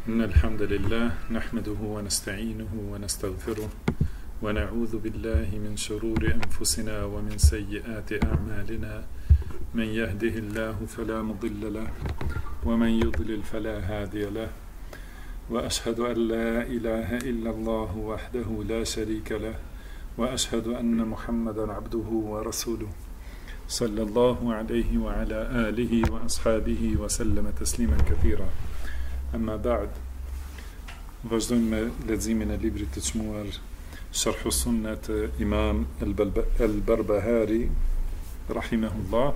إن الحمد لله نحمده ونستعينه ونستغفره ونعوذ بالله من شرور أنفسنا ومن سيئات أعمالنا من يهده الله فلا مضل له ومن يضلل فلا هادي له وأشهد أن لا إله إلا الله وحده لا شريك له وأشهد أن محمدا عبده ورسوله صلى الله عليه وعلى آله وأصحابه وسلم تسليما كثيرا. Amma ba'd, vazhdojmë me leximin e librit të çmuar Sharh Sunna të Imam al-Barbahari rahimahullah.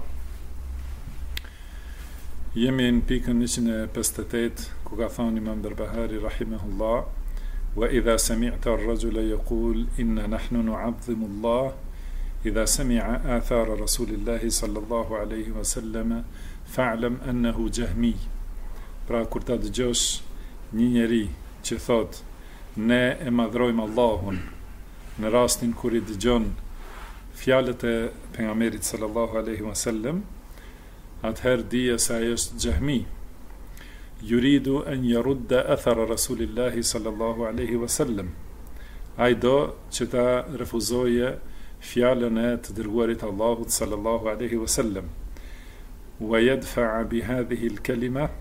Jemi në pikën 158 ku ka thënë Imam Barbahari rahimahullah: "Wa idha sami'ta ar-rajula yaqul inna nahnu nu'azzimu Allah idha sami'a athara Rasulillah sallallahu alaihi wasallam fa'lam annahu jahmi." Pra kur ta dëgjosh një njeri që thot ne e madhrojmë Allahun në rastin kur i dëgjon fjalët e pejgamberit sallallahu alaihi wasallam, atëherë dije se ai është xahmi. Yuridu an yarudda athara Rasulillahi sallallahu alaihi wasallam. Ai do që ta refuzoje fjalën e të dërguarit Allahut sallallahu alaihi wasallam. Wa yadfa'a bi hadhihi al-kalima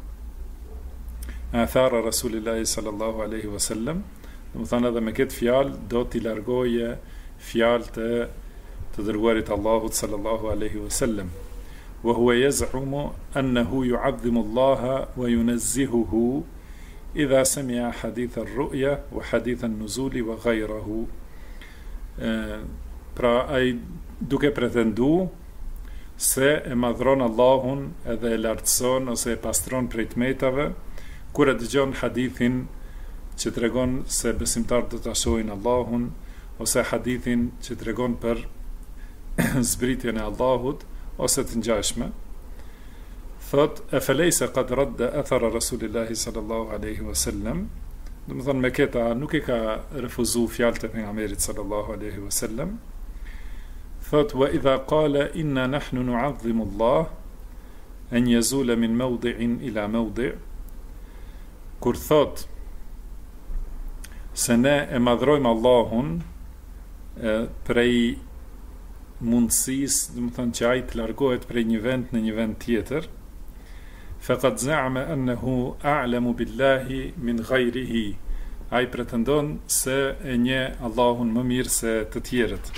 athara Rasulillahi sallallahu alaihi wasallam, do të thonë edhe me këtë fjalë do t'i largoje fjalët e të dërguarit Allahut sallallahu alaihi wasallam. Wa huwa yaz'umu annahu yu'azzimu Allah wa yunazzihuhu idha sami'a hadith ar-ru'ya wa hadith an-nuzul wa ghayruhu. Pra ai duke pretendu se e madhron Allahun edhe e lartëson ose e pastron prej tmetave kur e dëgjon hadithin që tregon se besimtarët do ta shohin Allahun, ose hadithin që tregon për zbritjen e Allahut, ose të ngjashme. Thot e felejse qad radda athara Rasulillahi sallallahu alaihi wasallam, do të thonë me këta nuk i ka refuzu fjalët e pejgamberit sallallahu alaihi wasallam. Thot wa idha qala inna nahnu nu'azzimu Allah an yazula min mawdi'in ila mawdi', kur thot se ne e madhrojmë Allahun prej mundësisë, do të thonë që ai të largohet prej një vend në një vend tjetër, faqad za'ama annahu a'lamu billahi min ghayrihi. Ai pretendon se e njeh Allahun më mirë se të tjerët.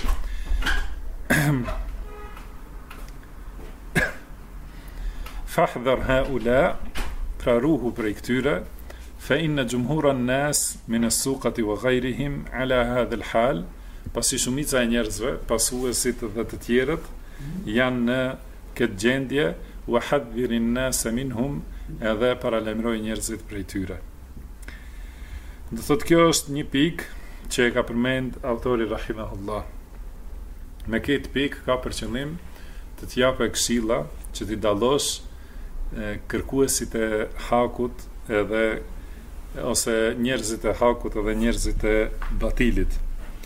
Fahdhar haula, pra ruhu prej këtyre, fa inna jumhura an-nas min as-suqati wa ghayrihim ala hadha al-hal, pasi shumica e njerëzve, pasuesit dhe të tjerët, janë në këtë gjendje, wa hadhdhir an-nas minhum, edhe paralajmëroj njerëzit prej tyre. Do thotë kjo është një pikë që e ka përmend autori rahimahullah. Me këtë pikë ka për qëllim të t'japë këshilla që t'i dallosh kërkuesit e hakut edhe ose njerëzit e hakut edhe njerëzit e batilit.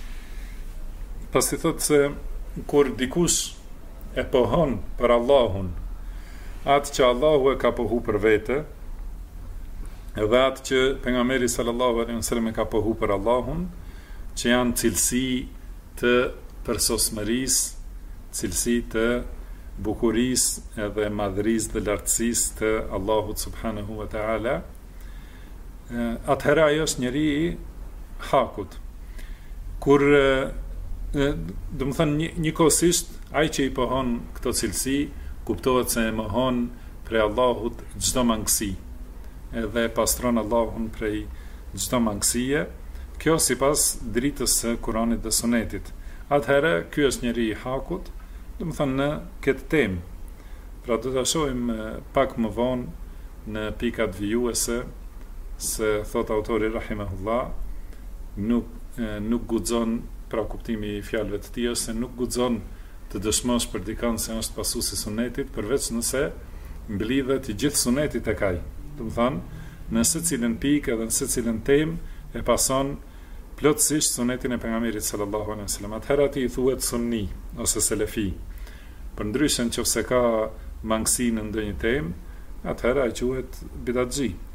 Pasi thot se kur dikush e pohon për Allahun atë që Allahu e ka pohu për vete, edhe atë që pejgamberi sallallahu alaihi wasallam e ka pohu për Allahun, që janë cilësi të përsosmërisë, cilësi të bukurisë edhe madhërisë dhe lartësisë të Allahut subhanahu wa ta'ala, atëherë ajo është njeri i hakut. Kur do të thënë njëkohësisht ai që i pohon këto cilësi kuptohet se e mohon prej Allahut çdo mangësi, edhe pastron Allahun prej çdo mangësie. Kjo sipas dritës së Kuranit dhe Sunetit. Atëherë ky është njeri i hakut, do të thënë në këtë temë. Pra do ta shohim pak më vonë në pikat vijuese se thot autori rahimahullah nuk guxon, pra kuptimi i fjalëve të tij se nuk guxon të dëshmosh për dikën se është pasuesi i sunetit përveç nëse mblidhet i gjithë suneti tek ai. Do të thonë në secilën pikë edhe në secilën temë e pason plotësisht sunetin e pejgamberit sallallahu alaihi wasallam. Atëherë aty i thuhet sunni ose selefi. Përndryshe nëse ka mangësi në ndonjë temë, atëherë ai quhet bidatxhi.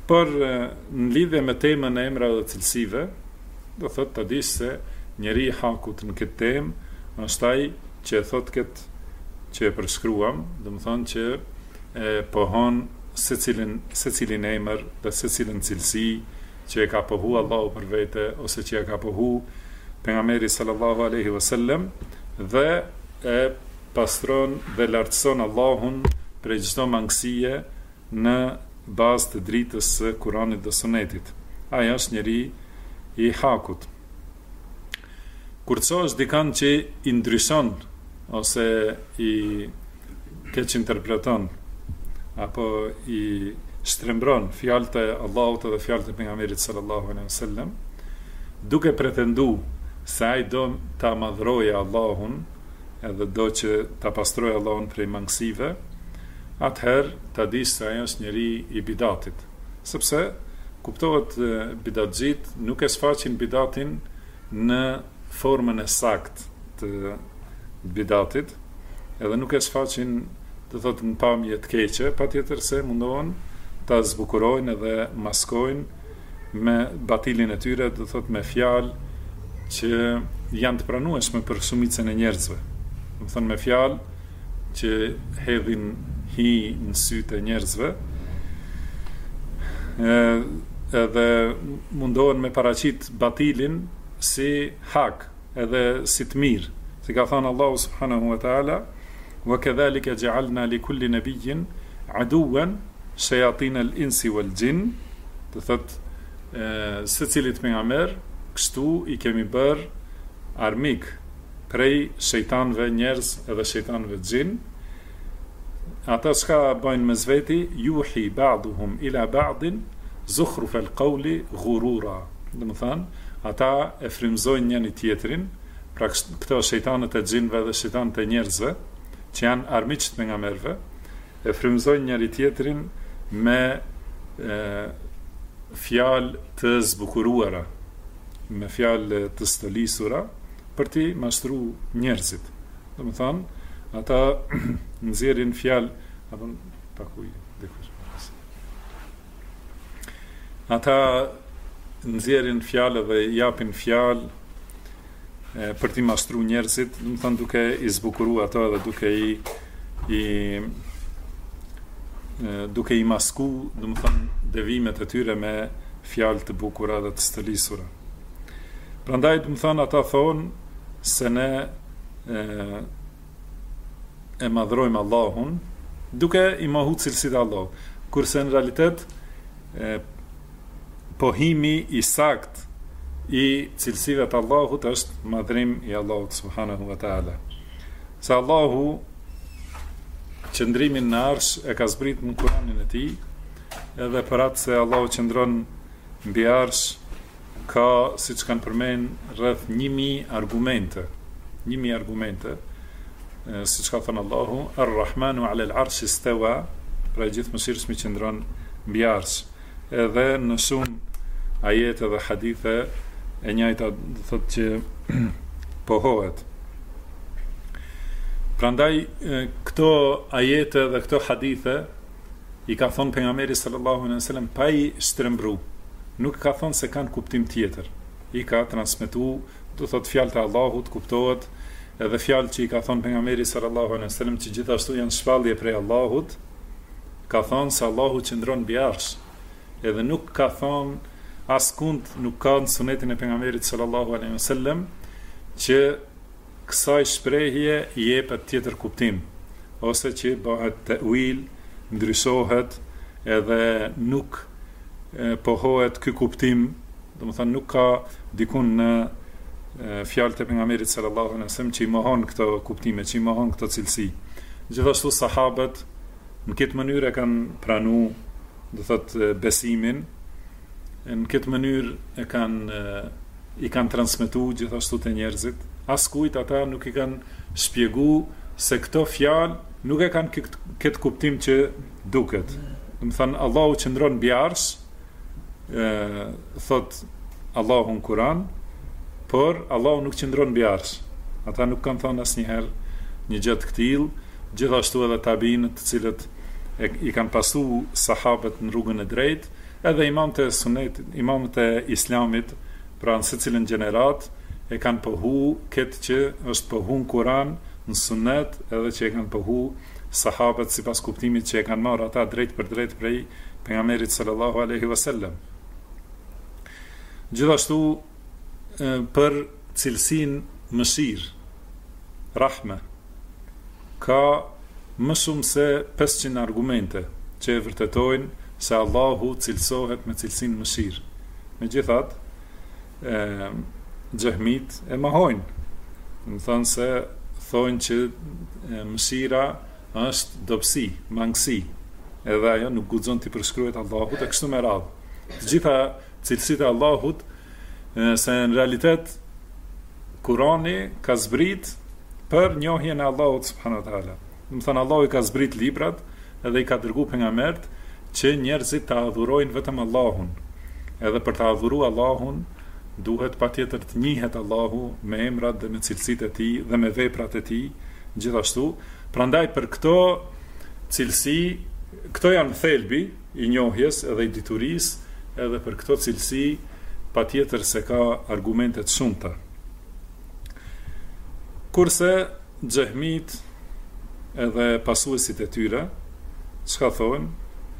Por në lidhje me temën e emrave dhe cilësive, do thot ta dish se njeri I hakut në këtë temë është ai që e thot këtë që e përshkruam, do të thonë që e pohon secilin emër dhe secilin cilësi që e ka pohu Allahu për vete ose që e ka pohu pejgamberi sallallahu alaihi wasallam dhe e pastron dhe lartëson Allahun prej çdo mangësie në bazë të dritës së Kuranit dhe Sunetit. Ai është njeri I hakut. Kur çosh dikan që I ndryshon ose I keq interpreton apo I shtrembron fjalët e Allahut dhe fjalët e pejgamberit sallallahu alaihi wasallam, duke pretendu se ai do ta madhrojë Allahun edhe do që ta pastrojë Allahun prej mangësive, atëherë ta dish se ai është njeri I bidatit. Sepse kuptohet bidatxhit nuk e sfaqin bidatin në formën e saktë të bidatit, edhe nuk e sfaqin të thotë në pamje të keqe, patjetër se mundohen ta zbukurojnë edhe maskojnë me batilin e tyre, do thotë me fjalë që janë të pranueshme për shumicën e njerëzve. Do thonë me fjalë që hedhin hi në sytë e njerëzve, edhe mundohen me paraqit batilin si hak, edhe si të mirë. Si ka thënë Allahu subhanahu wa ta'ala, wa kadhalika ja'alna li kulli nabiyyin aduwan shayatin al-insi wal jinn, do thotë secilit pejgamber kështu I kemi bër armik prej shejtanëve njerëz edhe shejtanëve xhin. Ata çka bëjnë mes veti, yuhi ba'duhum ila ba'din zukhruf al-qawli ghurura. Do të thonë, ata e frymëzojnë njëri tjetrin, pra këto shejtanët e xhinëve dhe shejtanët e njerëzve, që janë armiqt të pejgamberëve, e frymëzojnë njëri tjetrin me fjalë të zbukuruara, me fjalë të stolisura për t'i mashtru njerëzit. Do të thonë, ata nxjerrin fjalë apo pakuj dikush. Ata nxjerrin fjalë dhe japin fjalë për t'i mashtru njerëzit, do të thonë duke I zbukuru ato dhe duke I masku, do të thonë devimet e tyre me fjalë të bukura dhe të stolisura. Prandaj do të thonë ata thonë se ne e madhrojmë Allahun duke I mohu cilësitë e Allahut, kurse në realitet pohimi I sakt I cilësive të Allahut është madhrim I Allahut subhanahu wa ta'ala. Se Allahu qëndrimin në arsh e ka zbrit në Kuranin e tij, edhe për atë se Allahu qëndron mbi arsh, ka, siç kanë përmend, rreth 1000 argumente. 1000 argumente, siç ka thënë Allahu, Ar-Rahmanu 'ala al-'arsh istawa, pra gjithëmshirshmi qëndron mbi arsh. Edhe në shumë ajete dhe hadithe e njëjta do thotë që pohohet. Prandaj këto ajete dhe këto hadithe I ka thonë pejgamberi sallallahu alaihi wasallam pa I shtrembru. Nuk ka thonë se kanë kuptim tjetër. I ka transmetuar, do thotë fjalët e Allahut kuptohet, edhe fjalë që I ka thonë pejgamberi sallallahu alaihi wasallam që gjithashtu janë shpallje prej Allahut, ka thonë se Allahu qëndron mbi arsh. Edhe nuk ka thonë askund nuk ka në sunetin e pejgamberit sallallahu alaihi wasallam që kësaj shprehje I jepet tjetër kuptim, ose që bëhet ta'wil, ndryshohet edhe nuk pohohet ky kuptim, do të thonë nuk ka dikun në fjalët e pejgamberit sallallahu alaihi wasallam që I mohon këto kuptime, që I mohon këto cilësi. Gjithashtu sahabët në këtë mënyrë kanë pranuar, do thotë besimin, në këtë mënyrë I kanë transmetuar gjithashtu te njerëzit. Askujt ata nuk I kanë shpjeguar se këto fjalë nuk e kanë këtë kuptim që duket. Do të thonë Allahu qëndron mbi arsh, thot Allahu në Kur'an, por Allahu nuk qëndron mbi arsh. Ata nuk kanë thënë asnjëherë një gjë të tillë, gjithashtu edhe tabiinët të cilët I kanë pasu sahabët në rrugën e drejtë, edhe imamët e sunetit, imamët e islamit, pra në secilën gjenerat, e kanë pohu këtë që është pohu në Kur'an, në sunet, edhe që e kanë pohu sahabët sipas kuptimit që e kanë marrë ata drejt për drejt prej pejgamberit sallallahu alaihi wasallam. Gjithashtu për cilësinë mëshirë, rahme, ka më shumë se 500 argumente që e vërtetojnë se Allahu cilësohet me cilësinë mëshirë. Megjithatë, xehmit e mohojnë. Do të thonë se thonë që mëshira është dobësi, mangësi, edhe ajo nuk guxon t'i përshkruhet Allahut e kështu me radhë. Të gjitha cilësitë e Allahut, se në realitet Kurani ka zbrit për njohjen e Allahut subhanahu wa taala. Do të thonë Allahu i ka zbrit librat edhe i ka dërguar pejgambert që njerëzit ta adhurojnë vetëm Allahun. Edhe për ta adhuruar Allahun duhet patjetër të njihet Allahu me emrat dhe me cilësitë e tij dhe me veprat e tij gjithashtu. Prandaj për këto cilësi, këto janë thelbi i njohjes edhe i diturisë, edhe për këto cilësi patjetër se ka argumente të shumta. Kurse xehmit edhe pasuesit e tyre, çka thonë?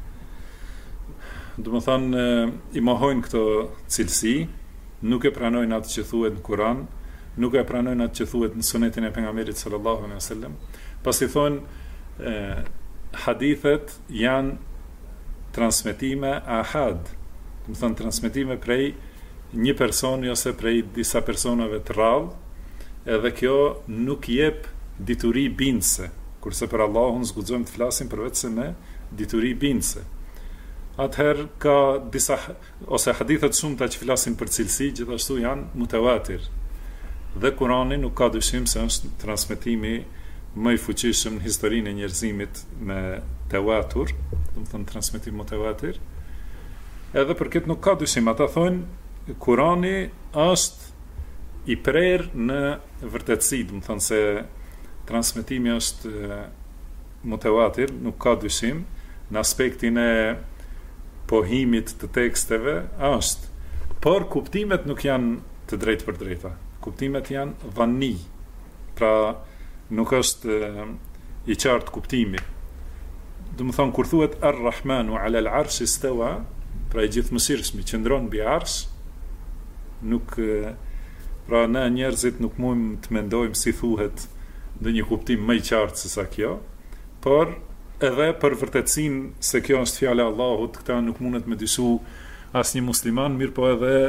Do të thonë i mohojnë këto cilësi, nuk e pranojnë atë që thuhet në Kur'an, nuk e pranojnë atë që thuhet në sunetin e pejgamberit sallallahu alaihi wasallam. Pasi thonë hadithet janë transmetime ahad, do të thonë transmetime prej një personi ose prej disa personave të rrallë, edhe kjo nuk jep dituri bindse, kurse për Allahun zguxojmë të flasim për vetëm me dituri bindse. Atëherë ka disa ose hadithet shumëta që flasin për cilësi, gjithashtu janë mutawatir. Dhe Kurani nuk ka dyshim se është transmetimi më i fuqishëm në historinë e njerëzimit me tawatur, do të thonë transmetim mutawatir. Edhe për këtë nuk ka dyshim, ata thonë Kurani është i prerë në vërtetësi, do të thonë se transmetimi është mutawatir, nuk ka dyshim në aspektin e pohimit të teksteve është, por kuptimet nuk janë të drejtë për drejta. Kuptimet janë dhanni, pra nuk është i qartë kuptimi. Do të thonë kur thuhet Ar-Rahmanu 'ala al-'arshi istawa, pra i gjithëmëshirshmi qëndron mbi arsh, nuk pra ne njerëzit nuk mundem të mendojmë si thuhet në një kuptim më i qartë se sa kjo, por edhe për vërtetësinë se kjo është fjala e Allahut, këta nuk mundet me dyshu asnjë musliman, mirë po edhe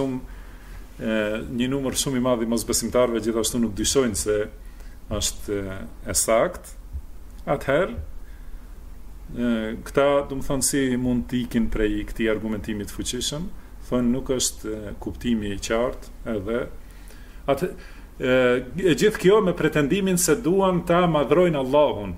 një numër shumë i madh i mosbesimtarëve gjithashtu nuk dyshojnë se është e saktë. Atëherë këta, do të thonë, si mund të ikin prej këtij argumentimi të fuqishëm, thonë nuk është kuptimi i qartë, edhe e gjithë kjo me pretendimin se duan ta madhrojnë Allahun.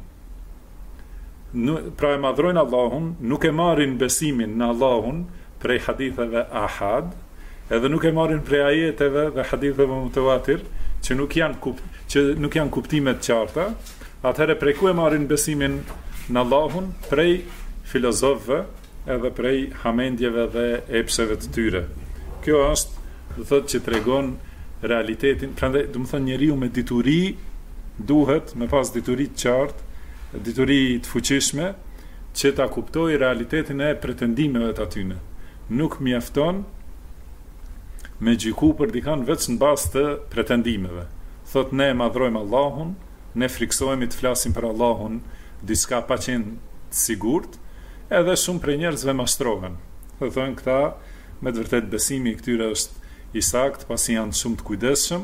Pra e madhrojnë Allahun, nuk e marrin besimin në Allahun prej haditheve ahad, edhe nuk e marrin prej ajeteve dhe haditheve mutawatir, që nuk janë kuptime të qarta. Atëherë prej ku e marrin besimin në Allahun? Prej filozofëve edhe prej hamendjeve dhe epsheve të tyre. Kjo është, do thotë, që tregon realitetin. Prandaj, do të thonë, njeriu me dituri duhet me pas dituri të qartë, dituri të fuqishme, që ta kuptoj realitetin e pretendimeve të atyne. Nuk mjafton me gjyku për dikan vetëm në bazë të pretendimeve. Thot ne madhrojmë Allahun, ne friksohemi të flasim për Allahun diçka pa qenë të sigurt, edhe shumë prej njerëzve mashtrohen. Dhe thonë këta, me të vërtet besimi i këtyre është i saktë, pasi janë shumë të kujdesshëm,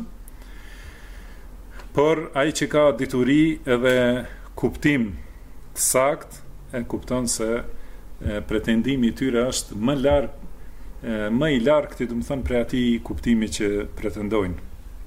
por ai që ka dituri edhe kuptim të saktë, e kupton se pretendimi i tyre është më i largët, do të thonë, prej atij kuptimi që pretendojnë.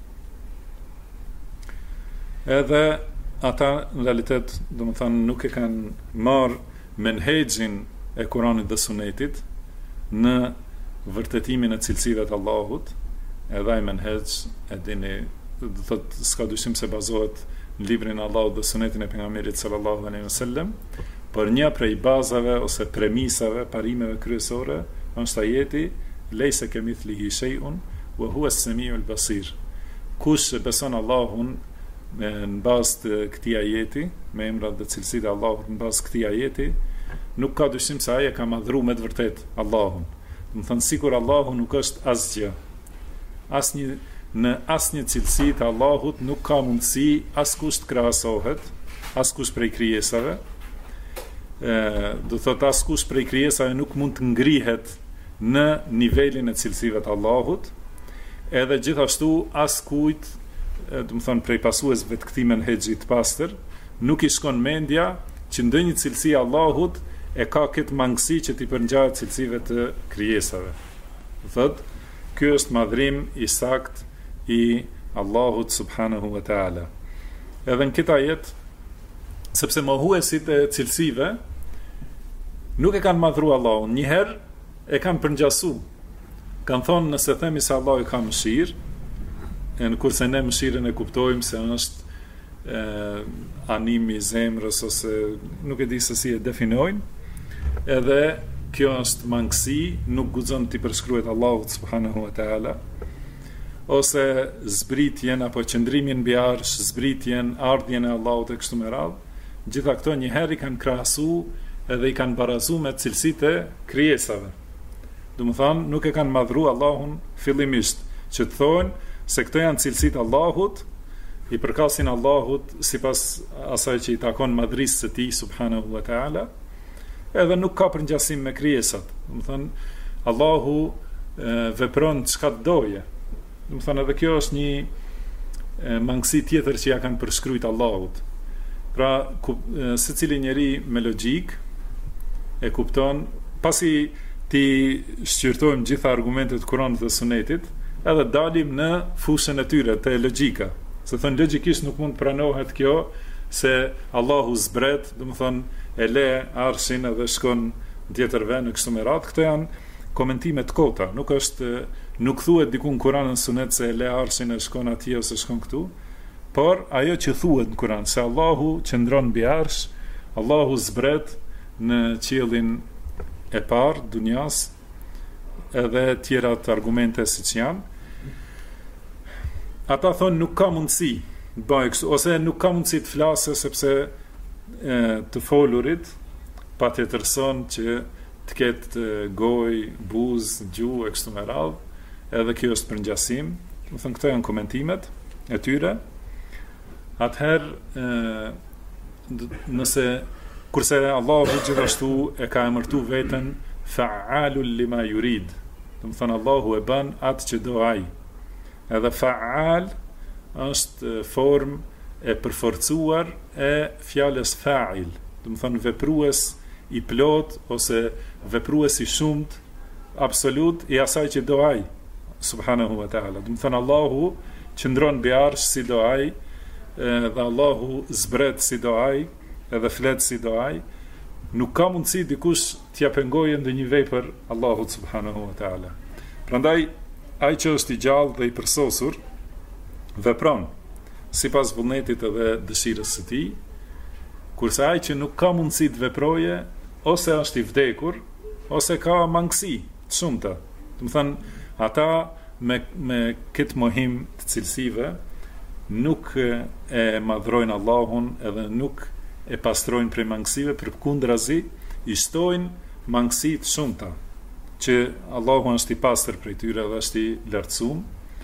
Edhe ata në realitet, do të thonë, nuk e kanë marrë menhexhin e Kuranit dhe Sunetit në vërtetimin e cilësive të Allahut, edhe ai menhexh e dini, do të thotë, s'ka dyshim se bazohet në librin e Allahut dhe Sunetin e pejgamberit sallallahu alaihi wasallam, por një prej bazave ose premisave, parimeve kryesore është ajeti lejse kemithlihi shay'un wa huwa as-sami'ul basir. Kush beson Allahun në bazë të këtij ajeti, me emrat dhe cilësitë e Allahut në bazë të këtij ajeti, nuk ka dyshim se ai e ka madhruar me të vërtet Allahun. Do të thënë sikur Allahu nuk është asgjë. Në asnjë cilësi të Allahut nuk ka mundësi askush të krahasohet, askush prej krijesave. Do thotë askush prej krijesave nuk mund të ngrihet në nivelin e cilësive të Allahut, edhe gjithashtu askujt, do të thonë prej pasuesve të këtij menhexhi të pastër, nuk i shkon mendja që ndonjë cilësi e Allahut e ka këtë mangësi që t'i përngjahet cilësive të krijesave. Do thotë, ky është madhrim i sakt i Allahut subhanahu wa taala. Edhe në këtë ajet, sepse mohuesit e cilësive nuk e kanë madhruar Allahun, njëherë e kanë përngjasu. Kanë thonë nëse themi se Allahu ka mëshirë, kurse ne mëshirën e kuptojmë se është animi i zemrës ose nuk e di se si e definojnë, edhe kjo është mangësi, nuk guxon t'i përshkruhet Allahut subhanahu wa taala, ose zbritjen apo qëndrimin mbi arsh, zbritjen, ardhjen e Allahut e kështu me radhë. Gjitha këto njëherë i kanë krahasu edhe i kanë barazu me cilësitë e krijesave. Do të thonë, nuk e kanë madhru Allahun fillimisht, që të thonë se këto janë cilësitë Allahut, i përkasin Allahut sipas asaj që i takon madhrisë së tij subhanahu wa taala, edhe nuk ka përngjasim me krijesat. Do të thonë, Allahu vepron çka doje. Do të thonë, edhe kjo është një mangësi tjetër që ja kanë përshkruajt Allahut. Pra, secili njeri me logjik e kupton, pasi ti shqyrtojmë gjitha argumentet Kuranit dhe Sunetit, edhe dalim në fushën e tyre të logjika. Se thënë, logjikisht nuk mund pranohet kjo se Allahu zbret, do të thonë, e le arshin edhe shkon në tjetër vend në kështu me radhë. Këto janë komentime të kota, nuk thuhet diku në Kur'an në Sunet se e le arshin e shkon atje ose shkon këtu, por ajo që thuhet në Kur'an se Allahu qëndron mbi arsh, Allahu zbret në qiellin e parë dunjas, edhe tjera të argumente siç janë. Ata thonë nuk ka mundësi bëj kështu, ose nuk ka mundësi të flasë sepse të folurit patjetërson që të ketë gojë, buzë, gjuhë e kështu me radhë, edhe kjo është përngjasim. Do thënë, këto janë komentimet e tyre. Atëherë, nëse kurse Allahu gjithashtu e ka emërtu veten fa'alul lima yurid. Do të thënë, Allahu e bën atë që do ai. Edhe fa'al është formë e përforcuar e fjalës fa'il. Do të thënë, veprues i plot ose veprues i shumt, absolut i asaj që do ai subhanahu wa taala. Do të thënë, Allahu qëndron mbi arsh si do ai, dhe Allahu zbret si do ai, edhe flet si do ai. Nuk ka mundësi dikush t'ja pengojë ndonjë vepër Allahut subhanahu wa taala. Prandaj ai që është i gjallë dhe i përsosur vepron sipas vullnetit edhe dëshirës së tij, kurse ai që nuk ka mundësi të veproje, ose është i vdekur, ose ka mangësi të shumta. Do të thënë, ata me këtë mohim të cilësive nuk e madhrojnë Allahun edhe nuk e pastrojnë prej mangësive, përkundrazi i shtojnë mangësi të shumta, që Allahu është i pastër prej tyre dhe është i lartësuar.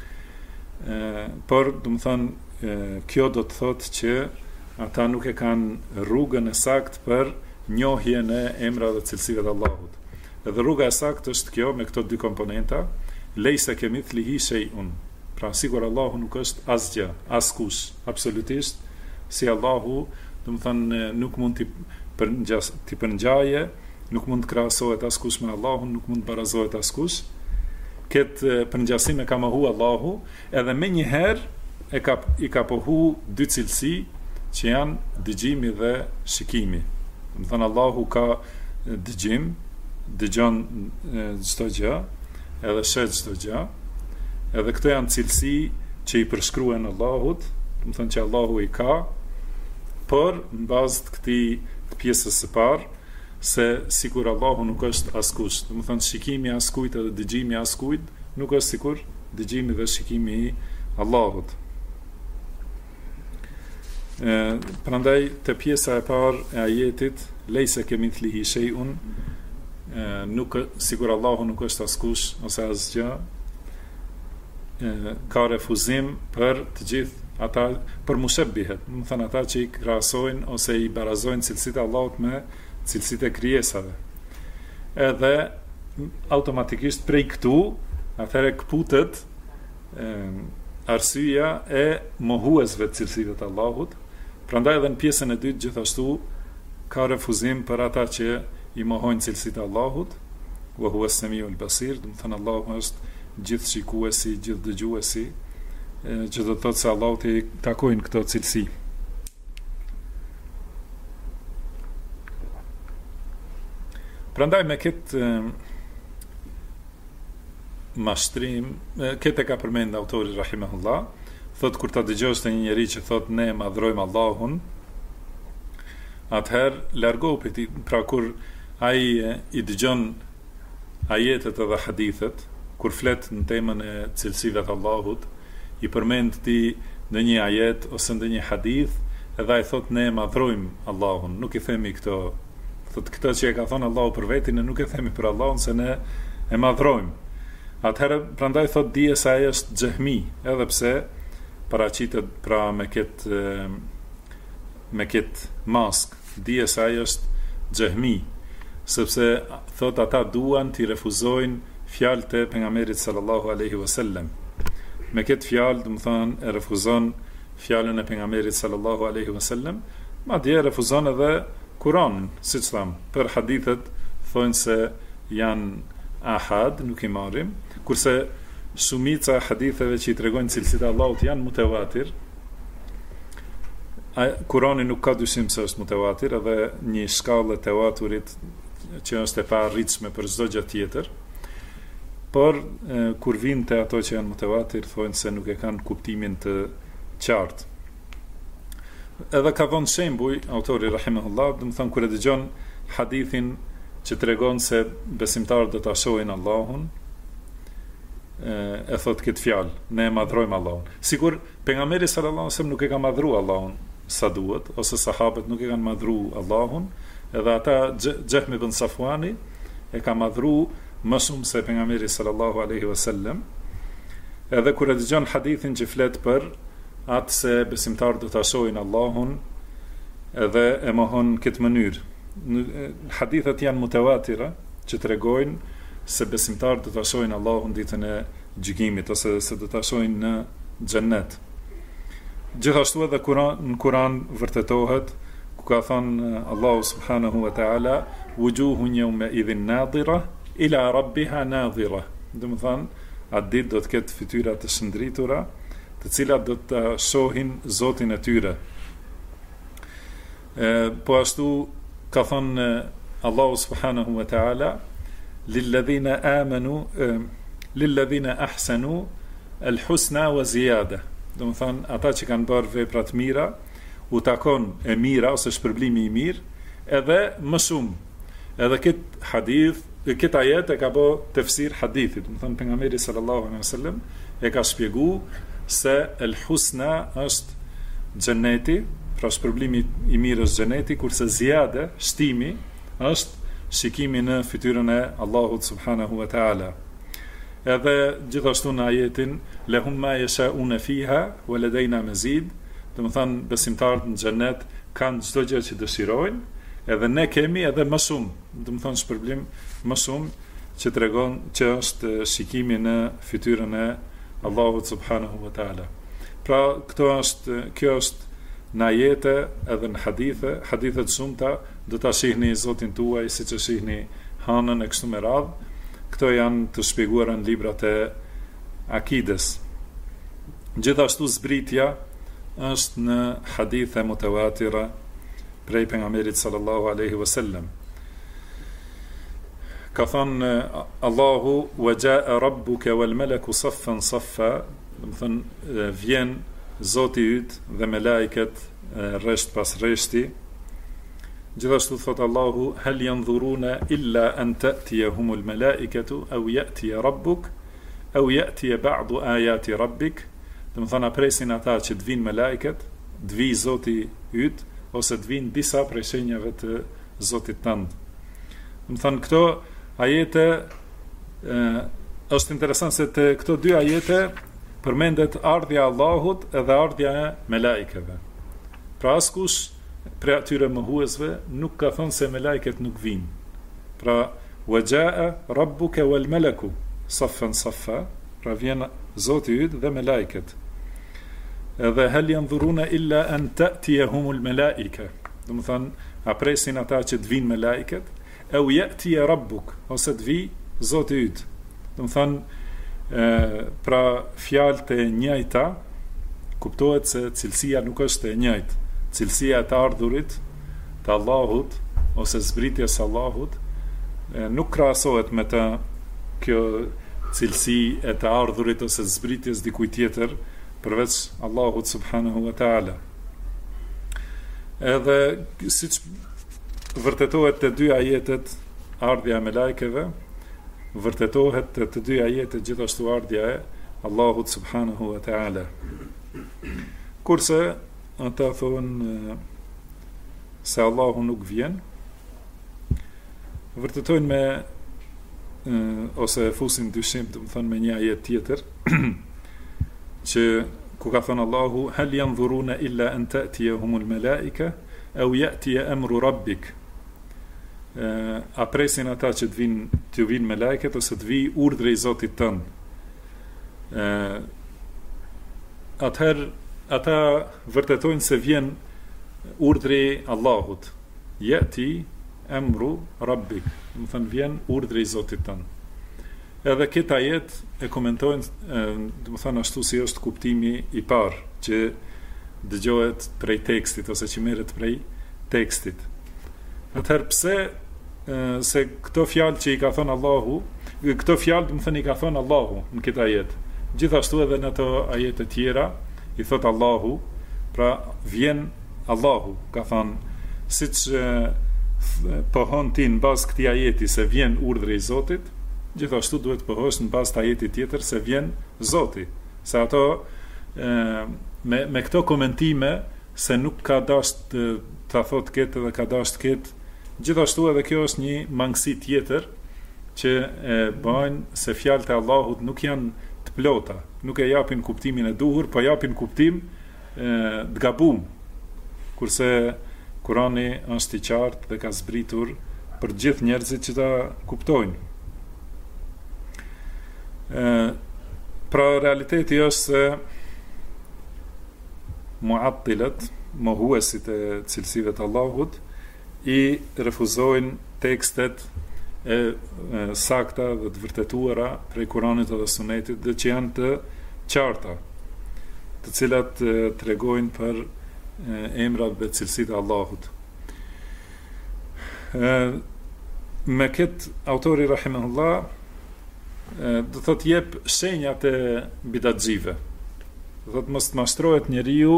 Por, do të thënë, kjo do të thotë që ata nuk e kanë rrugën e saktë për njohjen e emrave dhe cilësive të Allahut. Edhe rruga e saktë është kjo me këto dy komponenta, lejse kemithlihi shay'un. Pra sigur Allahu nuk është asgjë, askush, absolutisht, si Allahu, do të thënë, nuk mund t'i përngjaje, nuk mund të krahasohet askush me Allahun, nuk mund të barazohet askush. Këtë përngjasim e ka mohu Allahu, edhe me njëherë i ka pohu dy cilësi që janë dëgjimi dhe shikimi. Do të thënë, Allahu ka dëgjim, dëgjon çdo gjë, edhe shet çdo gjë. Edhe këto janë cilësi që i përshkruhen Allahut, do të thënë që Allahu i ka, por në bazë të këtij pjesës së parë, se sikur Allahu nuk është askush. Do të thonë shikimi i askujt dhe dëgjimi i askujt nuk është sikur dëgjimi dhe shikimi i Allahut. Prandaj te pjesa e parë e ajetit lejse kemithlihi shay'un, nuk sikur Allahu nuk është askush ose asgjë, ka refuzim për të gjithë ata, për mushabbihet, do të thënë ata që i krahasojnë ose i barazojnë cilësitë e Allahut me cilësitë e krijesave. Edhe automatikisht prej këtu atëherë kputet arsyeja e mohuesve të cilësive të Allahut. Prandaj edhe në pjesën e dytë gjithashtu ka refuzim për ata që i mohojnë cilësitë e Allahut, wa huwa as-sami'ul basir, do të thënë Allahu është gjithë shikuesi, gjithë dëgjuesi, që do të thotë se Allahu i takojnë këto cilësi. Prandaj me këtë mashtrim, këtë e ka përmend autori rahimahullah, thotë kur ta dëgjosh të një njeri që thotë ne madhrojmë Allahun, atëherë largohu prej tij, pra kur ai i dëgjon ajetet edhe hadithet, kur flet në temën e cilësive të Allahut, i përmend ti në një ajet ose në një hadith, edhe ai thot ne madhrojmë Allahun, nuk i themi këto, thot këto që e ka thonë Allahu për vetin, ne nuk e themi për Allahun se ne e madhrojmë. Atëherë prandaj thot dije se ai është xehmi, edhe pse paraqitet pra me këtë mask, dije se ai është xehmi, sepse thot ata duan t'i refuzojnë fjalët e pejgamberit sallallahu alaihi wasallam. Me këtë fjalë, do të thonë, e refuzon fjalën e pejgamberit sallallahu alaihi wasallam, madje refuzon edhe Kur'anin, siç tham, për hadithet thonë se janë ahad, nuk i marrim, kurse shumica e haditheve që i tregojnë cilësitë e Allahut janë mutawatir. Kur'ani nuk ka dyshim se është mutawatir, edhe një shkallë e tewaturit që është e paarritshme për çdo gjë tjetër. Por kur vinë të ato që janë mutawatir, thonë se nuk e kanë kuptimin të qartë. Edhe ka dhënë shembuj autori rahimahullah, do të thonë kur e dëgjon hadithin që tregon se besimtarët do ta shohin Allahun, e thot këtë fjalë, ne e madhrojmë Allahun. Sigur pejgamberi sallallahu alajhi wasallam nuk e ka madhruar Allahun sa duhet, ose sahabët nuk e kanë madhruar Allahun, edhe ata Xehmi ibn Safwani e ka madhruar më shumë se pejgamberi sallallahu alaihi wasallam. Edhe kur e dëgjon hadithin që flet për atë se besimtarët do ta shohin Allahun, edhe e mohon këtë mënyrë. Hadithet janë mutawatira që tregojnë se besimtarët do ta shohin Allahun ditën e gjykimit ose se do ta shohin në xhennet. Gjithashtu edhe në Kur'an vërtetohet ku ka thënë Allahu subhanahu wa ta'ala wujuhun yawma idhin nadira ila rabbiha nadhira. Do të thonë, atë ditë do të ketë fytyra të shndritura, të cilat do të shohin Zotin e tyre. Po ashtu ka thënë Allahu subhanahu wa ta'ala lilladhina amanu lilladhina ahsanu al-husna wa ziyada. Do të thonë, ata që kanë bërë vepra të mira, u takon e mira ose shpërblimi i mirë, edhe më shumë. Edhe këtë hadith, këtë ajet e ka bë tefsir hadithit, do të thonë pejgamberi sallallahu alaihi wasallam e ka shpjeguar se el husna është xheneti, pra shpërblimi i mirë është xheneti, kurse ziyade, shtimi, është shikimi në fytyrën e Allahut subhanahu wa taala. Edhe gjithashtu në ajetin lahum ma yasha'una fiha wa ladaina mazid, do të thonë besimtarët në xhenet kanë çdo gjë që dëshirojnë, edhe ne kemi edhe më shumë, do të thonë shpërblim më shumë që tregon që është shikimi në fytyrën e Allahut subhanahu wa taala. Pra kjo është në ajete edhe në hadithet shumëta do ta shihni Zotin tuaj siç e shihni hanën e kështu me radhë. Këto janë të shpjeguara në librat e akides. Gjithashtu zbritja është në hadithe mutawatira prej pejgamberit sallallahu alaihi wasallam. Ka thënë Allahu wa jaa rabbuka wal malaku saffan saffa, do të thënë vjen Zoti yt dhe me lajket rresht pas rreshti, Gjithashtu thot Allahu, hal yanzuruna illa an ta'tiyahumul malaikatu aw ya'tiya rabbuk aw ya'tiya ba'du ayati rabbik. Do të thonë presin ata që të vinë me lajket, të vi Zoti yt, ose të vinë disa prej shenjave të Zotit tënd. Do të thonë këto ajete është interesant se të këto dy ajete përmendet ardhja e Allahut edhe ardhja e melajkeve. Pra askush prej atyre mohuesve nuk ka thënë se melajket nuk vinë. Pra waja'a rabbuka wal malaku saffan saffa, pra vjen Zoti yt dhe melajket. Edhe hal yanzuruna illa an ta'tiyahumul malaika. Do të thonë, a presin ata që të vinë melajket, au ya'tiya rabbuk, ose të vi Zoti yt. Do të thonë, pra fjalët e njëjta kuptohet se cilësia nuk është e njëjtë. Cilësia e të ardhurit të Allahut ose zbritjes së Allahut nuk krahasohet me të kjo cilësi e të ardhurit ose zbritjes dikujt tjetër përveç Allahut subhanahu wa ta'ala. Edhe siç vërtetohet të dy ajetet ardhja e melajkeve, vërtetohet të dy ajetet gjithashtu ardhja e Allahut subhanahu wa ta'ala. Kurse ata thonë se Allahu nuk vjen, vërtetojnë me ose fusin dyshim, do të thonë me një ajet tjetër që ku ka thënë Allahu, hal yanzuruna illa an ta'tiyahumul malaika aw ya'tiya amru rabbik. A presin ata që të vinë melajket ose të vi urdhri i Zotit tënd. Atëherë ata vërtetojnë se vjen urdhri Allahut. Ya'ti amru rabbik. Do të thënë vjen urdhri i Zotit tënd. Edhe këtë ajet e komentojnë, do të thënë ashtu si është kuptimi i parë që dëgjohet prej tekstit ose që merret prej tekstit. Atëherë pse se këto fjalë që i ka thënë Allahu, këto fjalë do të thënë i ka thënë Allahu në këtë ajet. Gjithashtu edhe në ato ajete tjera i thot Allahu, pra vjen Allahu, ka thënë siç pohon ti në bazë këtij ajeti se vjen urdhri i Zotit, gjithashtu duhet pohosh në bazë të ajetit tjetër se vjen Zoti. Se ato me këto komentime se nuk ka dash të thot këtë dhe ka dash të këtë, gjithashtu edhe kjo është një mangësi tjetër që bëjnë se fjalët e Allahut nuk janë të plota, nuk e japin kuptimin e duhur, po japin kuptim të gabum. Kurse Kurani është i qartë dhe ka zbritur për gjithë njerëzit që ta kuptojnë. Pra realiteti është se muattilet, mohuesit e cilësive të Allahut, i refuzojnë tekstet e sakta dhe të vërtetuara prej Kuranit dhe Sunetit dhe që janë të qarta, të cilat tregojnë për emrat dhe cilësitë e Allahut. Me këtë autori rahimahullah do thot jep shenjat e bidatxive. Do thot mos të mashtrohet njeriu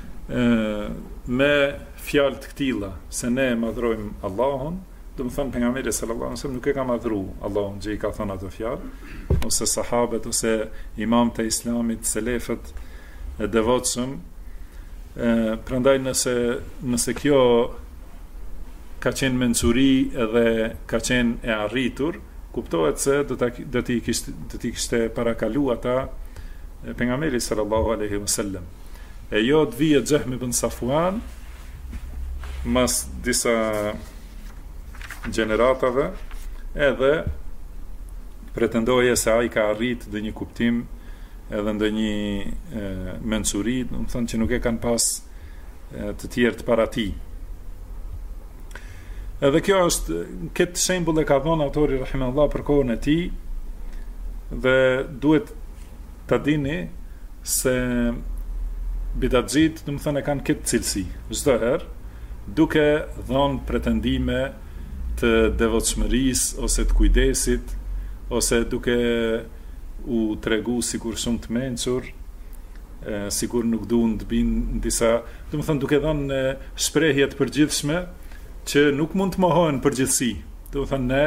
me fjalë të këtilla se ne e madhrojmë Allahun, do të thonë pejgamberi sallallahu alajhi wasallam nuk e ka madhru Allahun që i ka thënë ato fjalë, ose sahabët ose imamët e Islamit, selefët e devotshëm. Prandaj nëse kjo ka qenë mencuri edhe ka qenë e arritur, kuptohet se do t'i kishte parakalu ata pejgamberi sallallahu alaihi wasallam. E jo të vijë Xehmi ibn Safwan mas disa gjeneratave edhe pretendoje se ai ka arrit dhe një kuptim edhe ndë një mencuri, do të thonë që nuk e kanë pas të tjerë të para ti. Edhe kjo është, këtë shembull e ka dhënë autori rahimahullah për kohën e tij dhe duhet ta dini se bidatxhit, do të thonë, kanë këtë cilësi. Çdo herë duke dhënë pretendime të devotshmërisë ose të kujdesit, ose duke u tregu sikur shumë të mençur, sikur nuk duan të binë në disa, do të thonë, duke dhënë shprehje të përgjithshme që nuk mund të mohohen përgjithësi. Do të thënë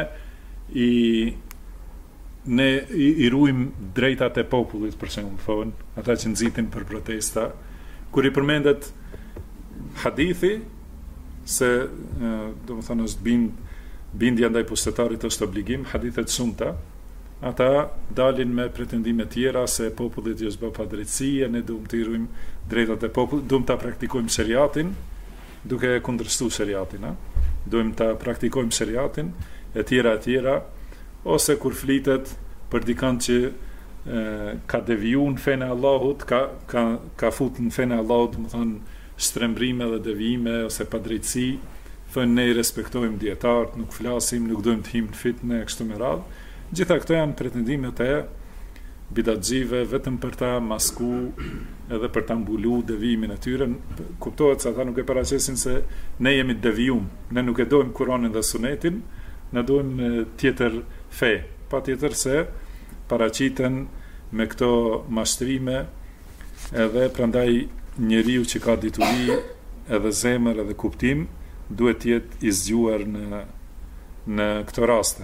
ne i ruajm drejtat e popullit, për shembull, thonë, ata që nxitin për protesta, kur i përmendet hadithi se do të thënë është bindja ndaj pushtetarit është obligim, hadithet shumëta, ata dalin me pretendime tjera se popullit i është bërë pa drejtësi, ne duam të ruajmë drejtat e popullit, duam ta praktikojmë shariatin, duke kundërshtuar shariatin, duam ta praktikojmë shariatin e tjera, ose kur flitet për dikant që ka deviju në fenë e Allahut, ka fut në fenë e Allahut, më thonë, shtrembrime dhe devijime ose padrejtësi, thënë ne i respektojmë dietarët, nuk flasim, nuk dojmë të him në fitnë e kështu me radhë. Gjitha këto janë pretendimet e bidatxive vetëm për ta masku edhe për ta mbulu devijimin e tyre. Kuptohet se ata nuk e paraqesin se ne jemi të devijum, ne nuk e dojmë Kur'anin dhe Sunetin, ne dojmë tjetër fe, patjetër se paraqiten me këto mashtrime, edhe prandaj njeriu që ka dituri edhe zemër edhe kuptim duhet të jetë i zgjuar në këto raste.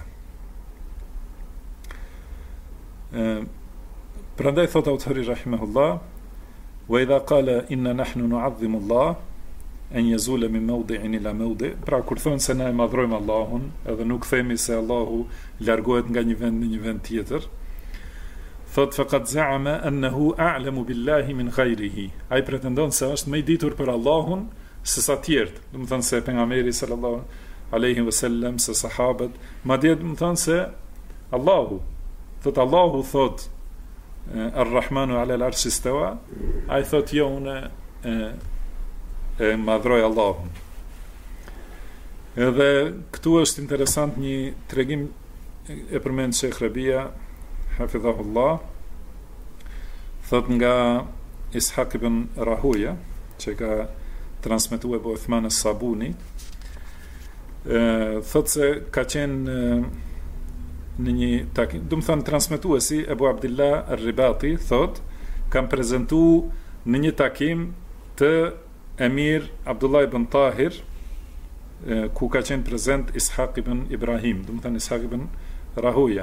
Prandaj thot autori rahimahullah, wa idha qala inna nahnu nu'azzimu Allah an yazula min mawdi'in ila mawdi', pra kur thonë se ne e madhrojmë Allahun, edhe nuk themi se Allahu largohet nga një vend në një vend tjetër, thot faqad za'ama annahu a'lamu billahi min ghayrihi. Ai pretendon se është më i ditur për Allahun se sa tjerët. Do të thonë se pejgamberi sallallahu alaihi wasallam, se sahabët, madje do të thonë se Allahu thot Ar-Rahmanu ala al-arshi istawa, ai thot jo unë e madhroj Allahun. Edhe këtu është interesant një tregim e përmend Sheikh Rabia hafidhahullah, thot nga Ishaq ibn Rahuja, që ka transmetuar Abu Uthman as-Sabuni, thot se ka qenë në një takim, do të thënë transmetuesi Abu Abdullah ar-Ribati thot, kam prezantuar në një takim të Emir Abdullah ibn Tahir, ku ka qenë prezent Ishaq ibn Ibrahim, do të thënë Ishaq ibn Rahuja.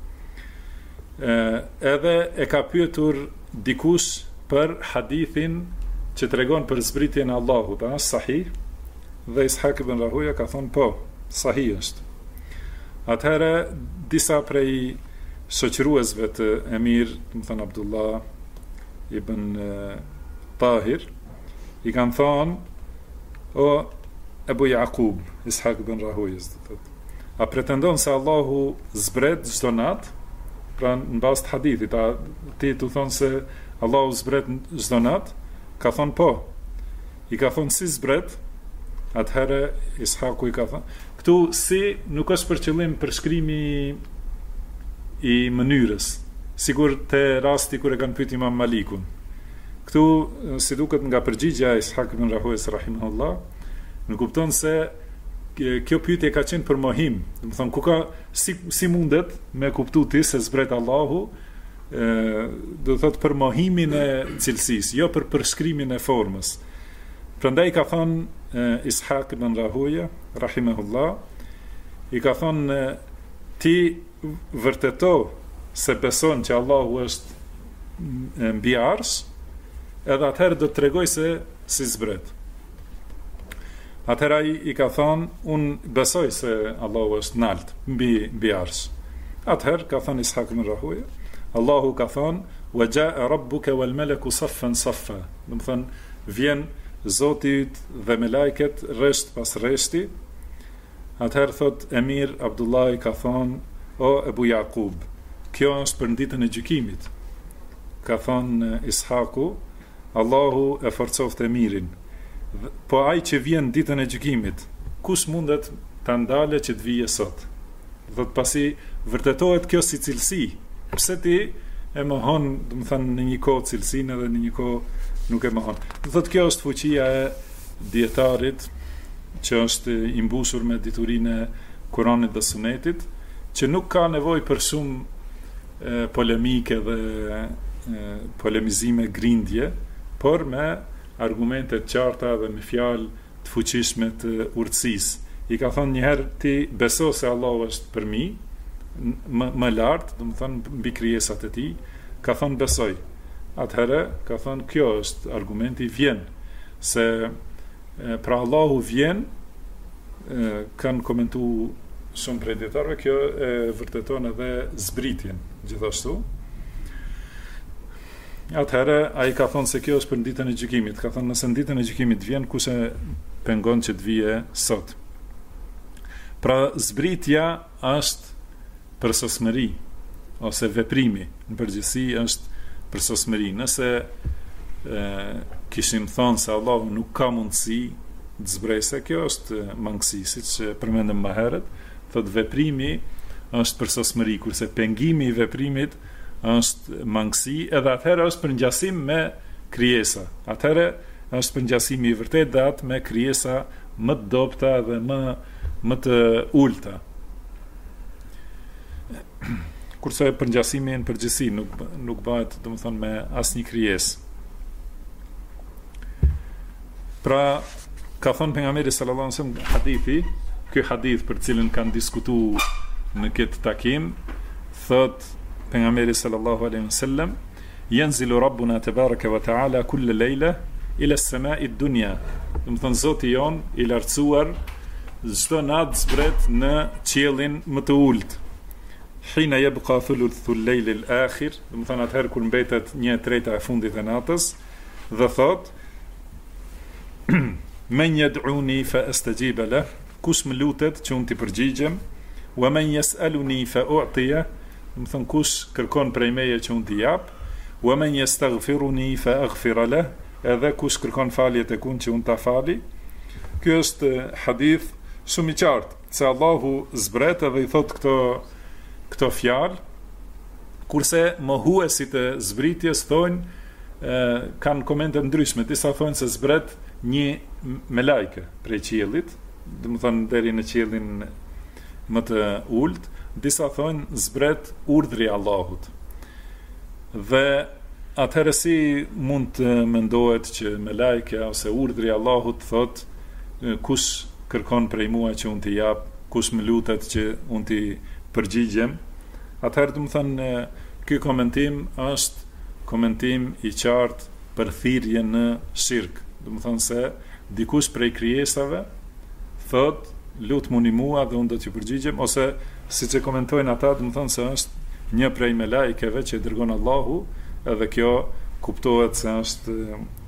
Edhe e ka pyetur dikush për hadithin që tregon për zbritjen e Allahut, a është sahih? Dhe Ishaq ibn Rahuja ka thonë po, sahih është. Atëherë disa prej shoqëruesve të Emir, do të thënë Abdullah ibn Tahir, i kanë thonë, o Ebu Jakub, Ishaq ibn Rahujes, a pretendon se Allahu zbret çdo natë? Pra në bazë të hadithit, ti të thonë se Allahu zbret çdo natë? Ka thonë po. I ka thonë si zbret? Atëherë Ishaku i ka thonë, këtu si nuk është për qëllim përshkrimi i mënyrës, sigur të rasti kur e kanë pyet Imam Malikun. Këtu, si duket nga përgjigja e Ishaq ibn Rahujes rahimahullah, në kupton se kjo pyetje ka qenë për mohim, do të thonë ku ka si mundet me kuptu ti se zbret Allahu, do të thotë për mohimin e cilësisë, jo për përshkrimin e formës. Prandaj ka thonë Ishaq ibn Rahuja rahimahullah, i ka thonë ti vërteto se beson që Allahu është mbi arsh, edhe atëherë do të tregoj se si zbret. Atëherë ai i ka thonë, unë besoj se Allahu është nalt mbi arsh. Atëherë ka thonë Ishaq ibn Rahuja, Allahu ka thonë, wa jaa rabbuka wal malaku saffan saffa. Do të thonë, vjen Zoti dhe me lajket rresht pas rreshti. Atëherë thot Emir Abdullah i ka thonë, o Ebu Jakub, kjo është për ditën e gjykimit. Ka thonë Ishaku, Allahu e forcoft Emirin. Po ai që vjen ditën e gjykimit, kush mundet ta ndale që të vijë sot? Do të pasi vërtetohet kjo si cilësi. Pse ti e mohon, do të thënë në një kohë cilësinë edhe në një kohë nuk e mohon. Do thotë kjo është fuqia e dietarit që është i mbushur me diturinë e Kuranit dhe Sunetit, që nuk ka nevojë për shumë polemike dhe polemizime grindje, por me argumente të qarta dhe me fjalë të fuqishme të urtësisë. i ka thonë njëherë ti beso se Allahu është për mi, më lartë, do të thonë mbi krijesat e tij, ka thonë besoj. Atëherë ka thonë kjo është argumenti vjen se pra Allahu vjen, kanë komentuar shumë prej dietarëve, kjo e vërteton edhe zbritjen gjithashtu. Atëherë ai ka thonë se kjo është për ditën e gjykimit. Ka thonë nëse në ditën e gjykimit vjen, kush e pengon që të vije sot? Pra zbritja është përsosmëri ose veprimi në përgjithësi është përsosmëri. Nëse kishim thonë se Allahu nuk ka mundësi të zbrejse, kjo është mangësi, siç përmendëm më herët, thotë veprimi është përsosmëri, kurse pengimi i veprimit është mangësi, edhe atëherë është për ngjasim me krijesa. Atëherë është për ngjasimi i vërtet dhe atë me krijesa më të dobta dhe më të ulta. Kurse për ngjasimin në përgjithësi nuk bëhet, domethënë, me asnjë krijesë. Pra, ka thënë pejgamberi sallallahu alajhi wasallam hadithi, ky hadith për cilën kanë diskutuar në këtë takim, thot pejgamberi sallallahu alaihi wasallam, yanzilu rabbuna tabaraka wa taala kull layla ila as-sama'i ad-dunya. Do të thonë Zoti jon i lartësuar çdo natë zbret në qiellin më të ulët. Hina yabqa thuluthu al-layl al-akhir, do të thonë atëherë kur mbetet 1/3 e fundit e natës, dhe thot men yad'uni fa astajib lahu, kush më lutet që unë t'i përgjigjem, wa men yas'aluni fa u'tiya, do të thonë kush kërkon prej meje që unë t'i jap, wa men yastaghfiruni fa aghfir lahu, edhe kush kërkon falje tek unë që unë ta fali. Ky është hadith shumë i qartë se Allahu zbret edhe i thot këto fjalë, kurse mohuesit e zbritjes thonë kanë komente ndryshme. Disa thonë se zbret një melajke prej qiellit, do të thonë deri në qiellin më të ulët. Disa thonë zbret urdhri i Allahut. Dhe atëherë si mund të mendohet që melajka ose urdhri i Allahut thot kush kërkon prej mua që unë t'i jap, kush më lutet që unë t'i përgjigjem? Atëherë do të thonë ky komentim është komentim i qartë për thirrjen në shirk. Do të thonë se dikush prej krijesave thot lutmuni mua dhe unë do t'ju përgjigjem, ose siç e komentojnë ata, do të thonë se është një prej melajkeve që dërgon Allahu, edhe kjo kuptohet se është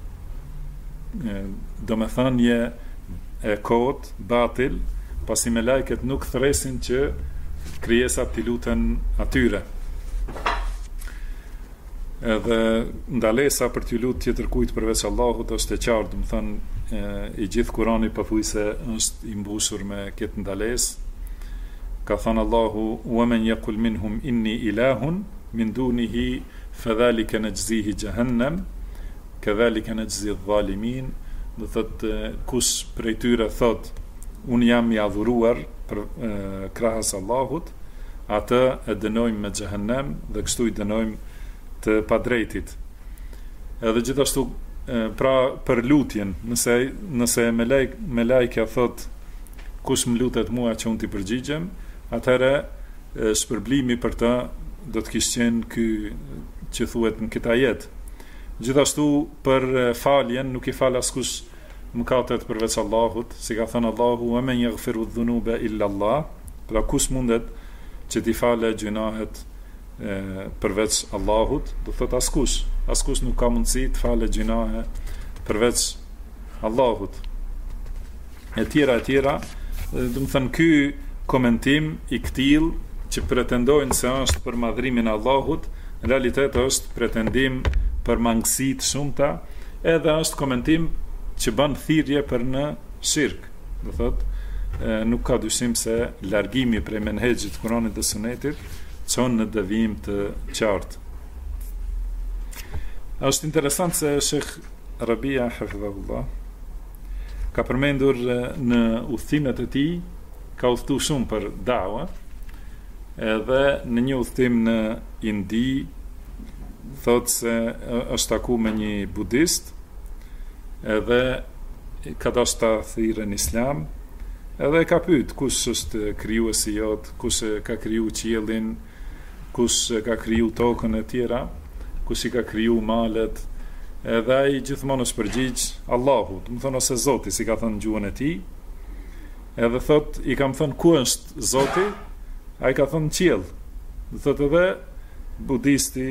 domethënie e kot, batil, pasi melajket nuk thresin që krijesat t'i luten atyre. Edhe ndalesa për t'ju lut tjetër kujt përveç Allahut është e qartë, do të thonë i gjithë Kurani pothuajse është i mbushur me këtë ndalesë. Ka thënë Allahu: "Wa man yaqul minhum inni ilahun min dunihi fadhalika najzihi jahannam kadhalika najzi adh-dhalimin." Do thotë kush prej tyre thot unë jam i adhuruar për krahas Allahut, atë e dënojmë me xhehenem dhe kështu i dënojmë të padrejtit. Edhe gjithashtu pra për lutjen, nëse melajka thot kush më lutet mua që unë t'i përgjigjem, atëherë shpërblimi për ta do të kishte qenë ky që thuhet në këtë ajet. Gjithashtu për faljen nuk i fal askush mëkatet përveç Allahut, si ka thënë Allahu: "Wa man yaghfiru dhunuba illa Allah." Pra kush mundet që t'i falë gjunahet përveç Allahut, do thot askush nuk ka mundësi të falë gjunahe përveç Allahut. E tjera, do të thënë ky komentim i këtill që pretendojnë se është për madhrimin e Allahut, në realitet është pretendim për mangësi të shumta, edhe është komentim që bën thirrje për në shirk. Do thot nuk ka dyshim se largimi prej menhexhit të Kuranit dhe Sunetit çon në devijim të qartë. Është interesant se Sheikh Rabia hafidhahullah ka përmendur në udhëtimet e tij, ka udhëtuar shumë për dawa, edhe në një udhëtim në Indi thot se është taku me një budist, edhe ka dashur ta thirrë në Islam, Edhe e ka pyet kush është krijuesi jot, kush e ka kriju qiellin, kush e ka kriju tokën e tjera, kush i ka kriju malet. Edhe ai gjithmonë është përgjigj Allahu, do të thonë ose Zoti, si ka thënë gjuhën e tij. Edhe thot, i kam thënë ku është Zoti, ai ka thënë qiell. Do thotë edhe budisti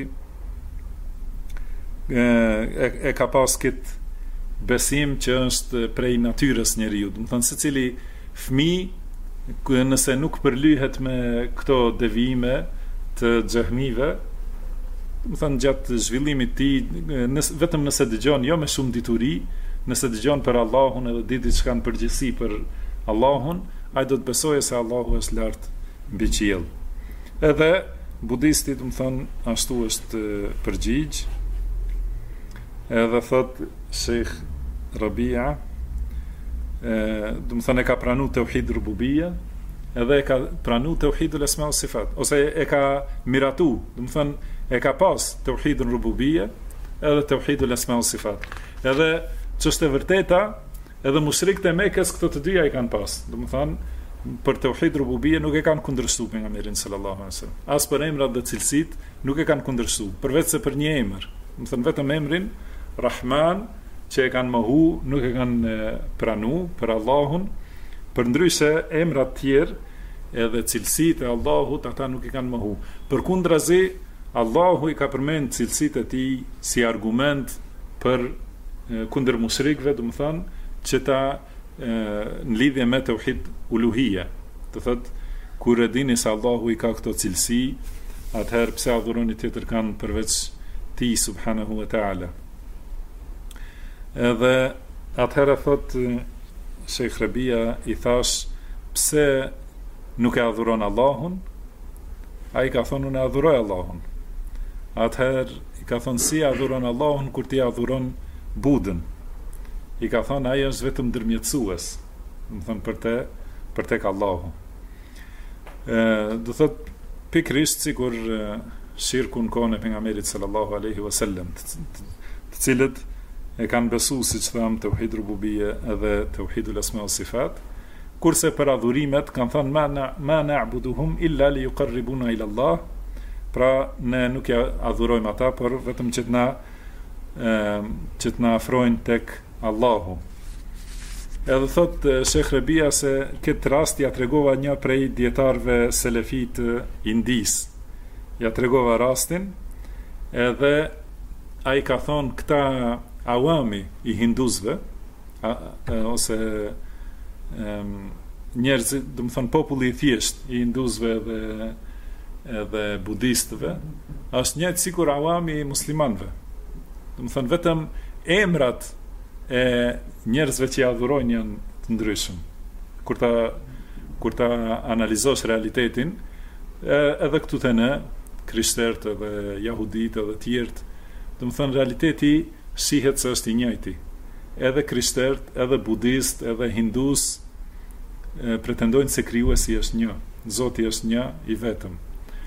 e ka pas këtë besim që është prej natyrës njeriu. Do të thonë secili fëmijë nëse nuk përlyhet me këto devijime të xehmive, do të thonë gjatë zhvillimit të tij, vetëm nëse dëgjon jo me shumë dituri, nëse dëgjon për Allahun edhe di diçka në përgjithësi për Allahun, ai do të besojë se Allahu është lart mbi qiell. Edhe budisti, do të thonë, ashtu është përgjigj. Edhe thot Sheikh Rabia, do të thonë e ka pranu tauhid rububia, edhe e ka pranu tauhidul asma wa sifat, ose e ka miratu, do të thonë e ka pas tauhidun rububia edhe tauhidul asma wa sifat. Edhe ç'është e vërteta, edhe mushrikët e Mekës këto të dyja i kanë pas. Do të thonë për tauhid rububia nuk e kanë kundërshtuar pejgamberin sallallahu alaihi wasallam. As për emrat dhe cilësitë nuk e kanë kundërshtuar, përveç se për një emër. Do të thonë vetëm emrin Rahman që e kanë mohu, nuk e kanë pranu për Allahun, përndryshe emrat tjerë edhe cilësitë e Allahut ata nuk i kanë mohu. Përkundrazi Allahu i ka përmend cilësitë e tij si argument për kundër mushrikëve, do të thonë që ta në lidhje me tauhid uluhia. Do thotë kur e dini se Allahu i ka këto cilësi, atëherë pse adhuroni tjetër kanë përveç tij subhanahu wa taala. Edhe atëherë thot Sheikh Rabia i thash pse nuk e adhuron Allahun? Ai ka thonë unë adhuroj Allahun. Atëherë i ka thonë si adhuron Allahun kur ti adhuron Budën. I ka thonë ai është vetëm ndërmjetësues, do të thonë për tek Allahu. Do thot pikërisht sikur shirku në kohën e pejgamberit sallallahu alaihi wasallam, të cilët e kanë besuar siç tham tauhid rububie edhe tauhidul asma wa sifat, kurse për adhurimet kanë thënë ma na'buduhum illa li yuqarribuna ila Allah. Pra ne nuk ja adhurojmë ata, por vetëm që të na afrojnë tek Allahu. Edhe thot Sheikh Rabia se këtë rast ja tregova një prej dietarëve selefit Indis. Ja tregova rastin, edhe ai ka thonë këta awami i hinduzve, ose njerëzit, do të thonë populli i thjesht i hinduzve edhe budistëve, është njëjtë sikur awami i muslimanëve. Do të thonë vetëm emrat e njerëzve që adhurojnë janë të ndryshëm. Kur ta analizosh realitetin, edhe këtu të ne, krishterët edhe jahudit edhe tjertë, do të thonë realiteti shihet se është i njëjti. Edhe krishterët, edhe budist, edhe hindus pretendojnë se krijuesi është një, Zoti është një i vetëm.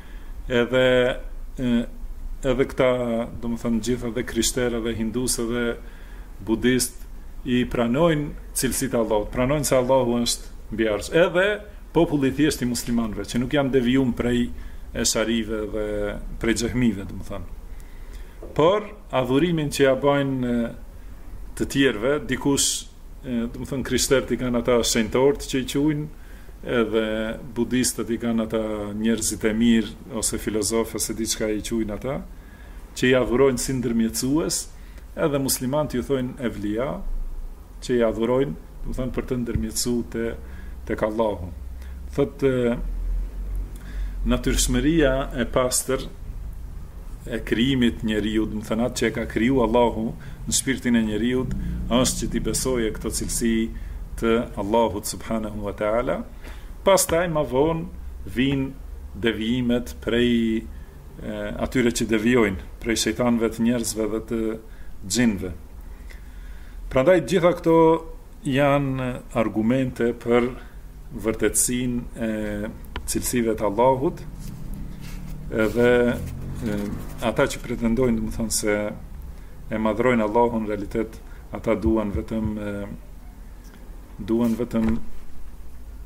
Edhe këta, do të thonë gjithë edhe krishterë, edhe hindus, edhe budist i pranojnë cilësitë e Allahut, pranojnë se Allahu është mbi arsh. Edhe populli i thjeshtë i muslimanëve, që nuk janë devijuar prej esharive dhe prej xehmive, do të thonë. Por adhurimin që ja bajnë të tjerëve, dikush, do të thonë krishterët i kanë ata shenjtorët që i quajnë, edhe budistët i kanë ata njerëzit e mirë ose filozofë ose diçka i quajnë ata, që i adhurojnë si ndërmjetësues, edhe muslimanët ju thojnë evlia, që i adhurojnë, do të thonë për të ndërmjetësuar tek Allahu. Thotë natyrshmëria e pastër e krijimit njeriu, do të thonë atë që e ka kriju Allahu në shpirtin e njeriu, është që ti besoje këto cilësi të Allahut subhanahu wa taala. Pastaj më vonë vinë devijimet prej atyre që devijojnë, prej shejtanëve të njerëzve dhe të xhinëve. Prandaj gjitha këto janë argumente për vërtetësinë e cilësive të Allahut, edhe ata që pretendojnë, do të thonë se e madhrojnë Allahun, në realitet ata duan vetëm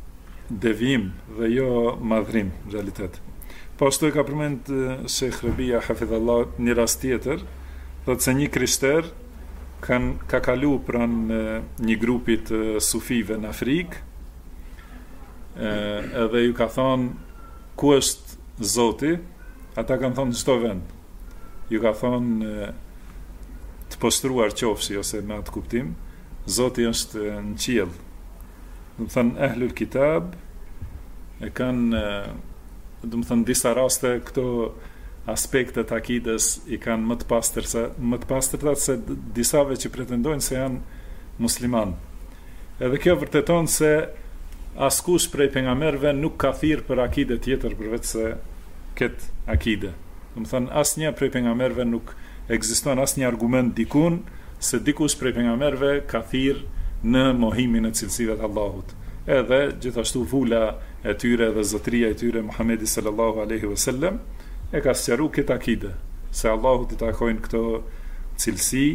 devim dhe jo madhrim në realitet. Po ashtu e ka përmend Sheikh Rabia hafidhallah një rast tjetër, thotë se një krishter ka kalu pranë një grupi të sufive në Afrikë, edhe ju ka thonë ku është Zoti, ata kanë thonë në çdo vend. Ju ka thonë të postruar qofshi ose me atë kuptim, Zoti është në qiell. Do të thënë ehlul kitab e kanë, do të thënë disa raste këto aspektet akides i kanë më të pastërta se disave që pretendojnë se janë musliman. Edhe kjo vërteton se askush prej pejgamberëve nuk ka thirrë për akide tjetër përveç se këtë akide. Do të thënë asnjë prej pejgamberëve nuk ekziston asnjë argument dikun se dikush prej pejgamberëve ka thirrë në mohimin e cilësive të Allahut. Edhe gjithashtu vula e tyre dhe zotëria e tyre Muhamedi sallallahu alaihi wasallam e ka sqaruar këtë akide, se Allahut i takojnë këto cilësi.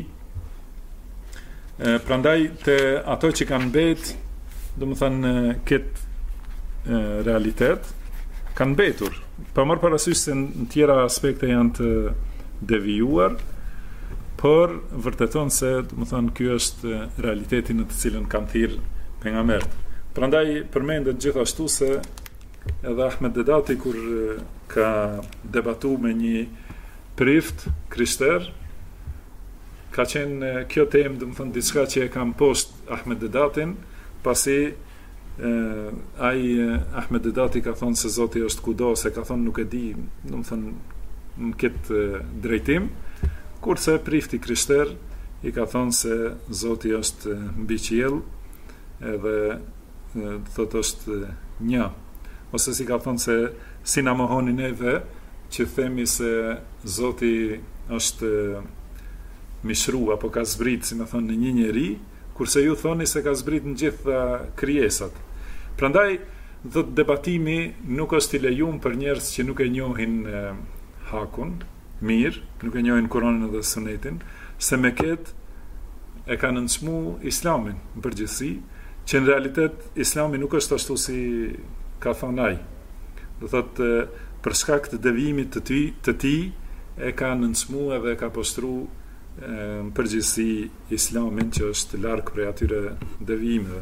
Prandaj te ato që kanë mbet, do të thënë këtë realitet kanë mbetur. Pa marrë parasysh se në tjera aspekte janë të devijuar, por vërteton se, do të thënë, ky është realiteti në të cilën kanë thirrë pejgamberët. Prandaj përmendet gjithashtu se edhe Ahmed Dedati kur ka debatu me një prift krishter, ka qenë kjo temë, do të thënë, diçka që e kam poshtë Ahmed Dedatin, pasi ai Ahmed Dedati ka thonë se Zoti është kudo, se ka thonë nuk e di, do të thënë, në këtë drejtim, kurse prifti krishter i ka thonë se Zoti është mbi qiell, edhe thotë është një, ose si ka thonë se si na mohoni neve që themi se Zoti është mishru apo ka zbrit, si më thonë, në një njeri, kurse ju thoni se ka zbrit në gjitha krijesat. Prandaj do të debatimi nuk është i lejuar për njerëz që nuk e njohin hakun mirë, nuk e njohin Kur'anin dhe Sunetin, se me këtë e kanë nënçmu Islamin në përgjithësi, që në realitet Islami nuk është ashtu si ka thonë ai. Do thotë për shkak të devijimit të tij e ka nënçmu edhe ka poshtru në përgjithësi Islamin, që është larg prej atyre devijimeve.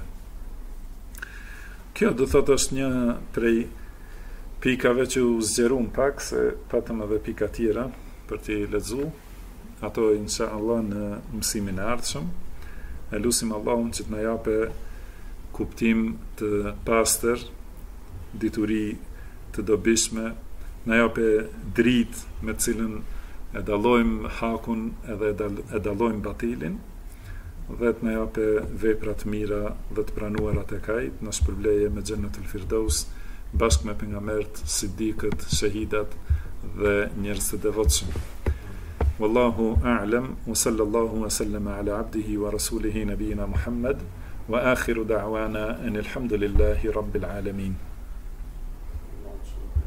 Kjo do thotë është një prej pikave që u zgjerum pak, se patëm edhe pika tjera për t'i lexuar, ato inshallah në mësimin e ardhshëm. E lutim Allahun që të na japë kuptim të pastër, dituri të dobishme, na japë dritë me cilën e dallojmë hakun edhe e dallojmë batilin, dhe të na japë vepra të mira dhe të pranuara tek ai, të na shpërbleje me xhennetul firdaus bashkë me pejgamberët, sidikët, shahidat dhe njerëz të devotshëm. Wallahu a'lam, wa sallallahu wa sallama ala abdihi wa rasulihi nabiyina Muhammad, wa akhiru da'wana anil hamdulillahi rabbil alamin.